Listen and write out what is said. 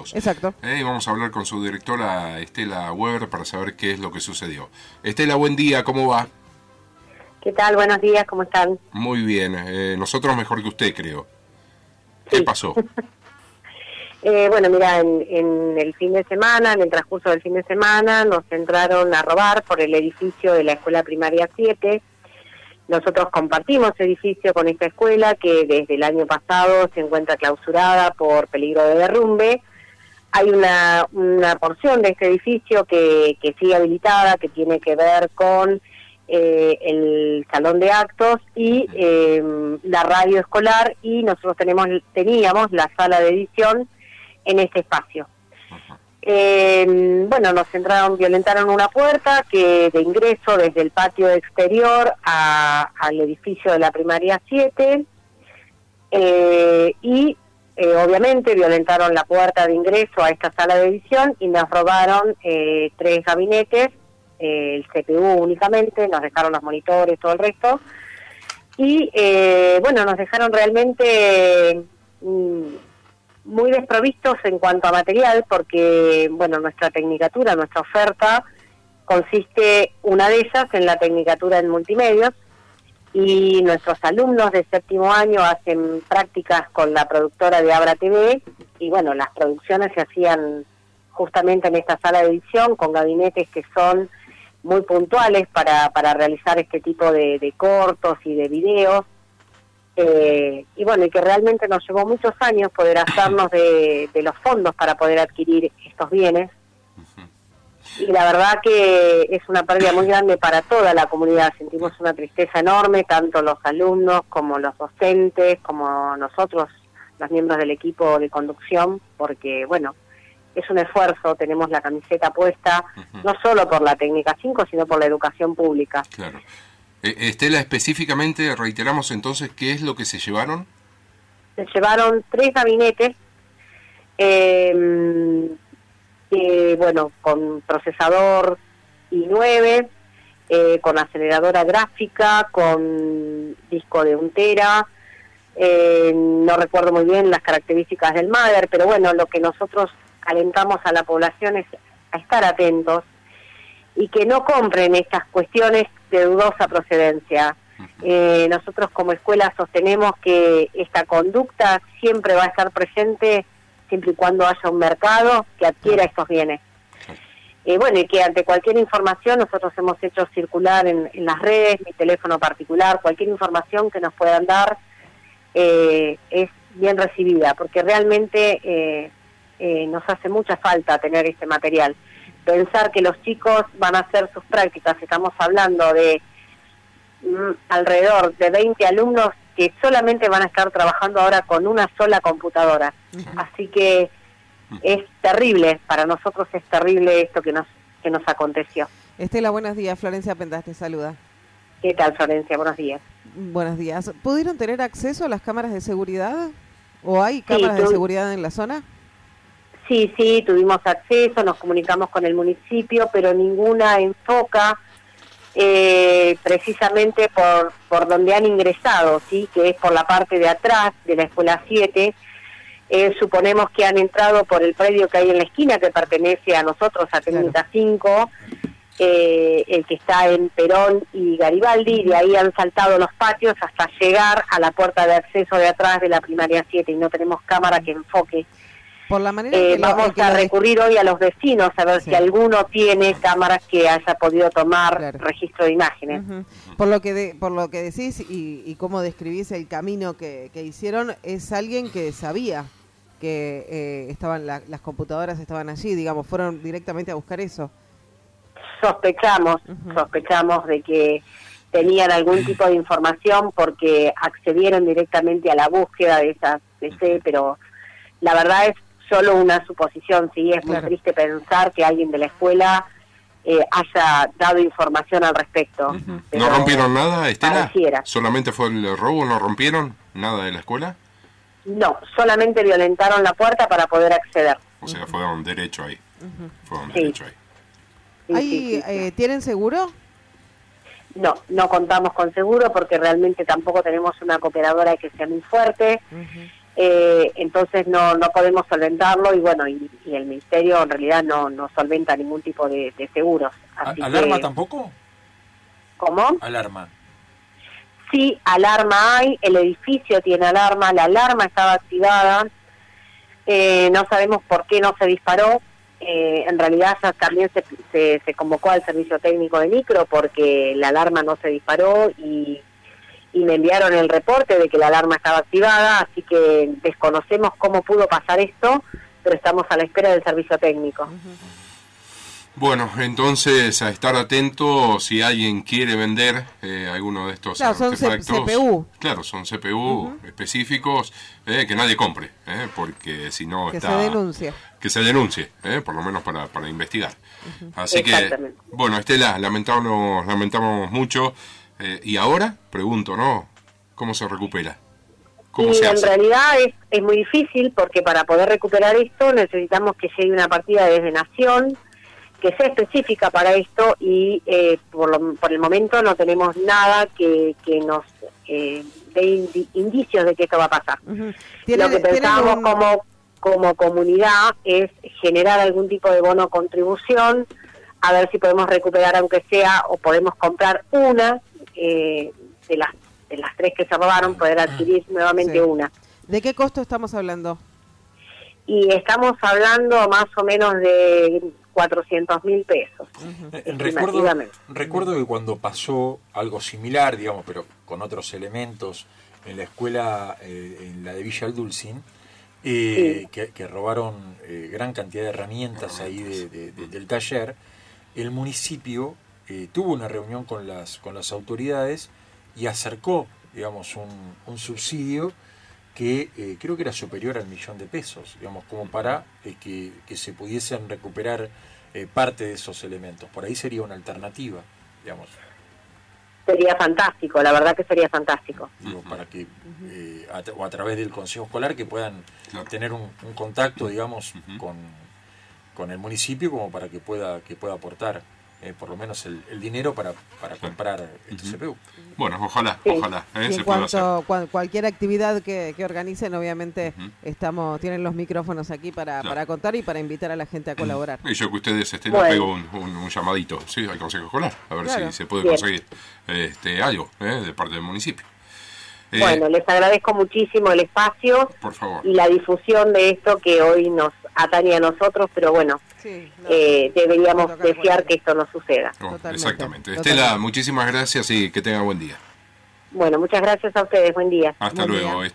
Juntos. Exacto. Y vamos a hablar con su directora Estela Weber para saber qué es lo que sucedió. Estela, buen día, ¿cómo va? ¿Qué tal? Buenos días, ¿cómo están? Muy bien, nosotros mejor que usted, creo. ¿Qué pasó? Bueno, mira, en el fin de semana, en el transcurso del fin de semana, nos entraron a robar por el edificio de la Escuela Primaria 7. Nosotros compartimos edificio con esta escuela que desde el año pasado se encuentra clausurada por peligro de derrumbe. Hay una porción de este edificio que sigue habilitada, que tiene que ver con el salón de actos y la radio escolar, y nosotros teníamos la sala de edición en este espacio. Bueno, nos violentaron una puerta de ingreso desde el patio exterior al edificio de la primaria 7 y obviamente violentaron la puerta de ingreso a esta sala de edición y nos robaron 3 gabinetes, el CPU únicamente, nos dejaron los monitores, todo el resto, y bueno, nos dejaron realmente muy desprovistos en cuanto a material, porque bueno, nuestra tecnicatura, nuestra oferta consiste, una de ellas, en la tecnicatura en multimedios, y nuestros alumnos de 7º año hacen prácticas con la productora de Abra TV, y bueno, las producciones se hacían justamente en esta sala de edición, con gabinetes que son muy puntuales para realizar este tipo de cortos y de videos, y bueno, y que realmente nos llevó muchos años poder hacernos de los fondos para poder adquirir estos bienes, y la verdad que es una pérdida muy grande para toda la comunidad. Sentimos una tristeza enorme, tanto los alumnos como los docentes, como nosotros, los miembros del equipo de conducción, porque bueno, es un esfuerzo, tenemos la camiseta puesta, no solo por la técnica 5, sino por la educación pública. Claro. Estela, específicamente, reiteramos entonces, ¿qué es lo que se llevaron? Se llevaron 3 gabinetes, bueno, con procesador i9, con aceleradora gráfica, con disco de 1 tera, no recuerdo muy bien las características del mother, pero bueno, lo que nosotros alentamos a la población es a estar atentos y que no compren estas cuestiones de dudosa procedencia. Nosotros como escuela sostenemos que esta conducta siempre va a estar presente siempre y cuando haya un mercado que adquiera estos bienes. Bueno, y que ante cualquier información nosotros hemos hecho circular en las redes, mi teléfono particular, cualquier información que nos puedan dar es bien recibida, porque realmente nos hace mucha falta tener este material. Pensar que los chicos van a hacer sus prácticas, estamos hablando de alrededor de 20 alumnos que solamente van a estar trabajando ahora con una sola computadora. Así que es terrible, para nosotros es terrible esto que nos aconteció. Estela, buenos días. Florencia Pendas te saluda. ¿Qué tal, Florencia? Buenos días. Buenos días. ¿Pudieron tener acceso a las cámaras de seguridad? ¿O hay cámaras de seguridad en la zona? Sí, tuvimos acceso, nos comunicamos con el municipio, pero ninguna enfoca precisamente por donde han ingresado, ¿sí? Que es por la parte de atrás de la Escuela 7. Suponemos que han entrado por el predio que hay en la esquina, que pertenece a nosotros, a Técnica 5, el que está en Perón y Garibaldi, y de ahí han saltado los patios hasta llegar a la puerta de acceso de atrás de la primaria 7, y no tenemos cámara que enfoque. Por la manera que vamos a recurrir hoy a los vecinos a ver si alguno tiene cámaras que haya podido tomar registro de imágenes. Por lo que decís y cómo describís el camino que hicieron, es alguien que sabía que estaban las computadoras estaban allí, digamos, fueron directamente a buscar eso. Sospechamos de que tenían algún tipo de información porque accedieron directamente a la búsqueda de esas PC, pero la verdad es solo una suposición. Sí, es muy triste pensar que alguien de la escuela haya dado información al respecto. ¿No rompieron nada, Estela? Pareciera. ¿Solamente fue el robo? ¿No rompieron nada de la escuela? No, solamente violentaron la puerta para poder acceder. O sea, fueron derecho ahí. Fueron derecho ahí. Sí. ¿Tienen seguro? No contamos con seguro porque realmente tampoco tenemos una cooperadora que sea muy fuerte. entonces no podemos solventarlo y bueno, y el Ministerio en realidad no solventa ningún tipo de seguros. Así ¿Alarma que, tampoco? ¿Cómo? Alarma. Sí, alarma hay, el edificio tiene alarma, la alarma estaba activada, no sabemos por qué no se disparó, en realidad ya también se convocó al servicio técnico de micro porque la alarma no se disparó y me enviaron el reporte de que la alarma estaba activada, así que desconocemos cómo pudo pasar esto, pero estamos a la espera del servicio técnico. Bueno, entonces a estar atento si alguien quiere vender alguno de estos artefactos. Son CPU. Claro, son CPU específicos que nadie compre, porque si no Que está... se denuncie. Que se denuncie, por lo menos para investigar. Así que, bueno, Estela, lamentamos mucho. Y ahora, pregunto, ¿no? ¿Cómo se recupera? ¿Cómo se hace? En realidad es muy difícil porque para poder recuperar esto necesitamos que llegue una partida desde Nación que sea específica para esto y por el momento no tenemos nada que nos dé indicios de que esto va a pasar. Lo que pensábamos como comunidad es generar algún tipo de bono contribución, a ver si podemos recuperar aunque sea o podemos comprar una de las tres que se robaron, poder adquirir nuevamente una. ¿De qué costo estamos hablando? Y estamos hablando más o menos de 400.000 pesos. Recuerdo que cuando pasó algo similar, digamos, pero con otros elementos en la escuela, en la de Villa Aldulcin, que robaron gran cantidad de herramientas ahí del taller, el municipio tuvo una reunión con las autoridades y acercó, digamos, un subsidio que creo que era superior al 1.000.000 de pesos, digamos, como para que se pudiesen recuperar parte de esos elementos. Por ahí sería una alternativa, digamos. Sería fantástico, la verdad que sería fantástico. Digo, para que, a través del Consejo Escolar, que puedan tener un contacto, digamos, con el municipio, como para que pueda aportar por lo menos el dinero para comprar este CPU. Bueno, ojalá en cuanto a cualquier actividad que organicen, obviamente tienen los micrófonos aquí para contar y para invitar a la gente a colaborar. Y yo que ustedes le pego un llamadito al Consejo Escolar, a ver si se puede conseguir algo de parte del municipio. Bueno, les agradezco muchísimo el espacio por favor. Y la difusión de esto que hoy nos atañe a nosotros, pero bueno, deberíamos desear que esto no suceda. Exactamente. Estela, muchísimas gracias y que tenga buen día. Bueno, muchas gracias a ustedes, buen día. Hasta luego.